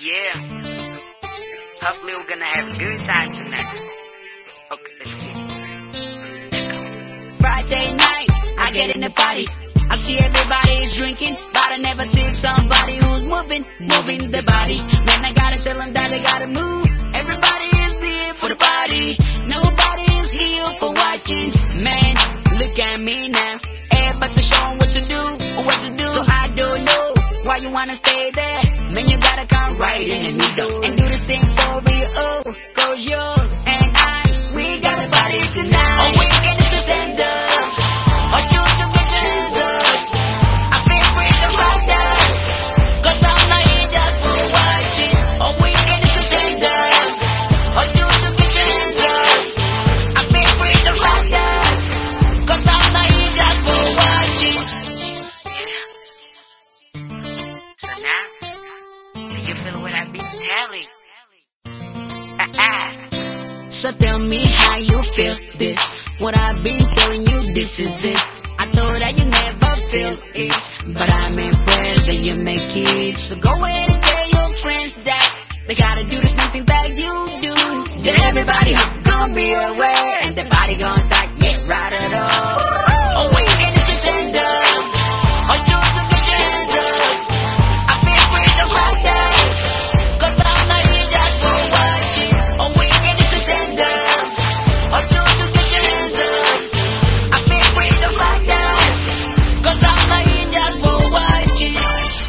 Yeah. Hopefully we're gonna have a good time tonight. Okay, let's get it. Friday night, I get in the party. I see everybody is drinking, but I never see somebody who's moving the body. Man, I gotta tell them that they gotta move. Everybody is here for the party. Nobody is here for watching. Man, look at me now. Everybody show 'em what to do. So I don't know why you wanna stay there. Man, you gotta come right in the middle and do this thing for real. Oh, 'cause you and I, we got a party tonight. Oh, we get to stand up. Oh, you to get your hands up. I feel free to find out. 'Cause I'm not here just for watching. Oh, we get to stand up. Oh, you to get your hands up. I feel free to find out. 'Cause I'm not here just for watching. So now, do you feel what I've been telling? So tell me how you feel this. What I've been telling you, this is it. I thought that you never feel it, but I'm impressed that you make it. So go ahead and tell your friends that they gotta do the same thing that you do. Then everybody gonna be aware, and the body gonna start, yeah, right at all. Oh, we get to stand up. Oh, you to get your hands up. I feel free to find out. 'Cause I'm not here just for watching. Oh, we get to stand up. Oh, you to get your hands up. I feel free to find out. 'Cause I'm not here just for watching.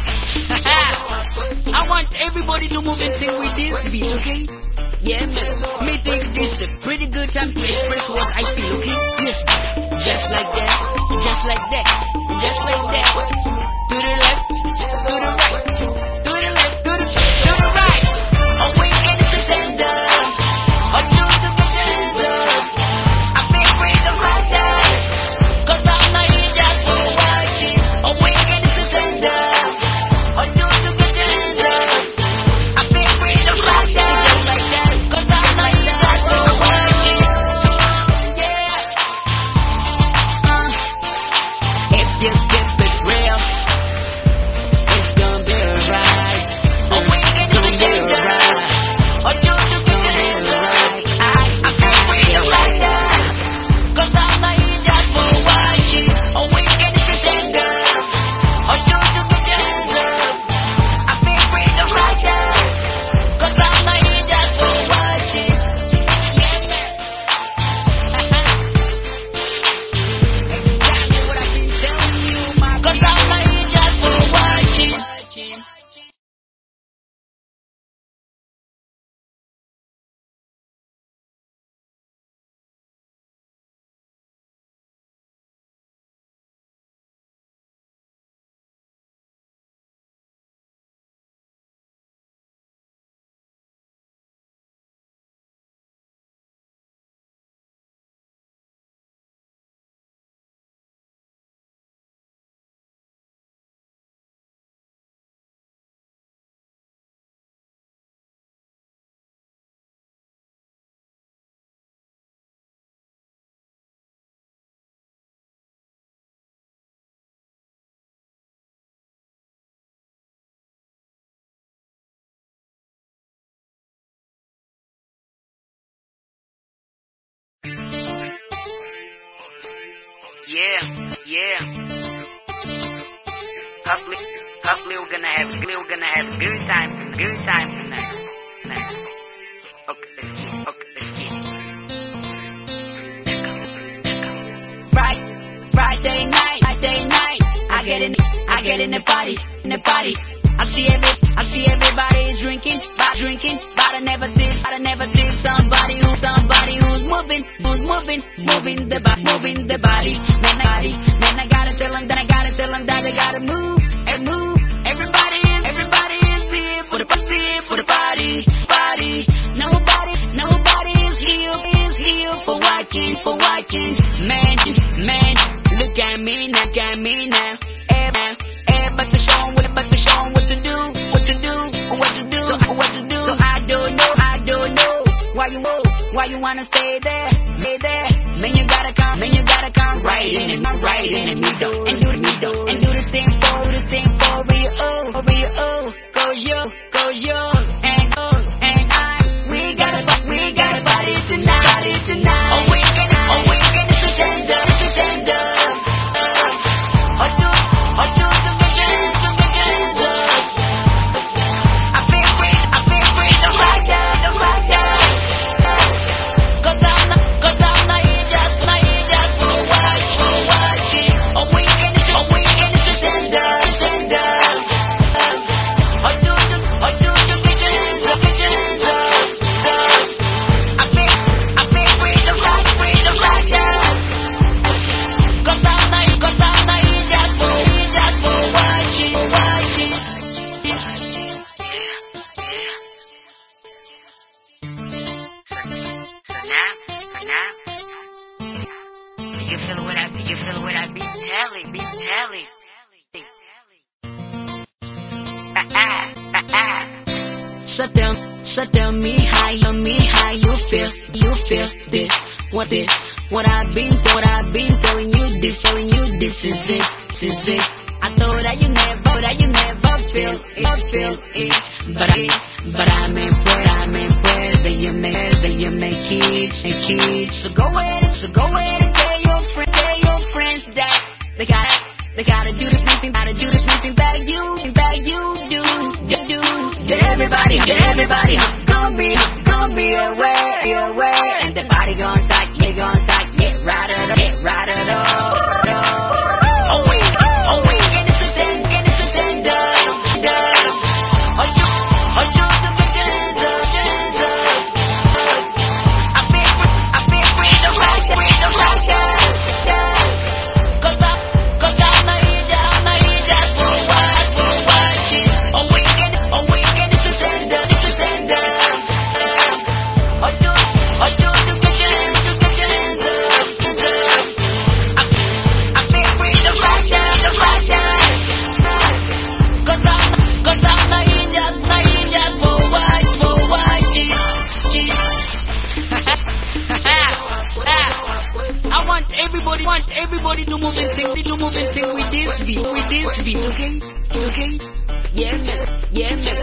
I want everybody to move and sing with this beat, okay? Yeah, man. Me think this is a pretty good time to express what I feel, okay? Yes, just like that, just like that, just like that. To the left, to the right, to the left, to the right. Oh, we get to stand up. Oh, you to get your hands up. I feel free to find out. 'Cause I'm not here just for watching. Oh, we get to stand up. Oh, you to get your hands up. I feel free to find out. Just like that. 'Cause I'm not here just for watching. Yeah. If you keep it real, it's gonna be alright. Oh, we get to stand up. Oh, you to get your hands up. I feel free to find out. 'Cause I'm not here just for watching. Oh, we get to stand up. Oh, you to get your hands up. I feel free to find out. 'Cause I'm not here just for watching. Yeah, man. Exactly what I've been telling you, my 'cause I'm not here just for watching. Yeah. Hopefully we're gonna have a good time tonight. Okay, let's get it. Friday night, I get in the party. I see everybody is drinking, but I never see somebody who's moving the body. Man, I gotta tell them that they gotta move. Everybody is here for the party. Nobody is here for watching. Man, look at me now. Everybody show 'em what to do. So I don't know why you wanna stay there. Man, you gotta come right in the middle and do this thing for real. 'Cause you You feel what I be? You feel what I be telling? Be telling. So tell me how you feel this, what I've been telling you this is it. I thought that you never feel it, but I'm impressed that you make kids. So go ahead and tell your friends that they gotta do the same thing that you do. Everybody gonna be aware, and the body gonna start, get right at all. Oh wait, innocent and done. Oh you the legend. I feel free to rock, cause I'm not here just for watching. Oh wait, innocent and done. Oh you the legend. I feel free to rock, cause I'm not here just for watching. I want everybody to move and sing with this beat, okay? Yeah, man.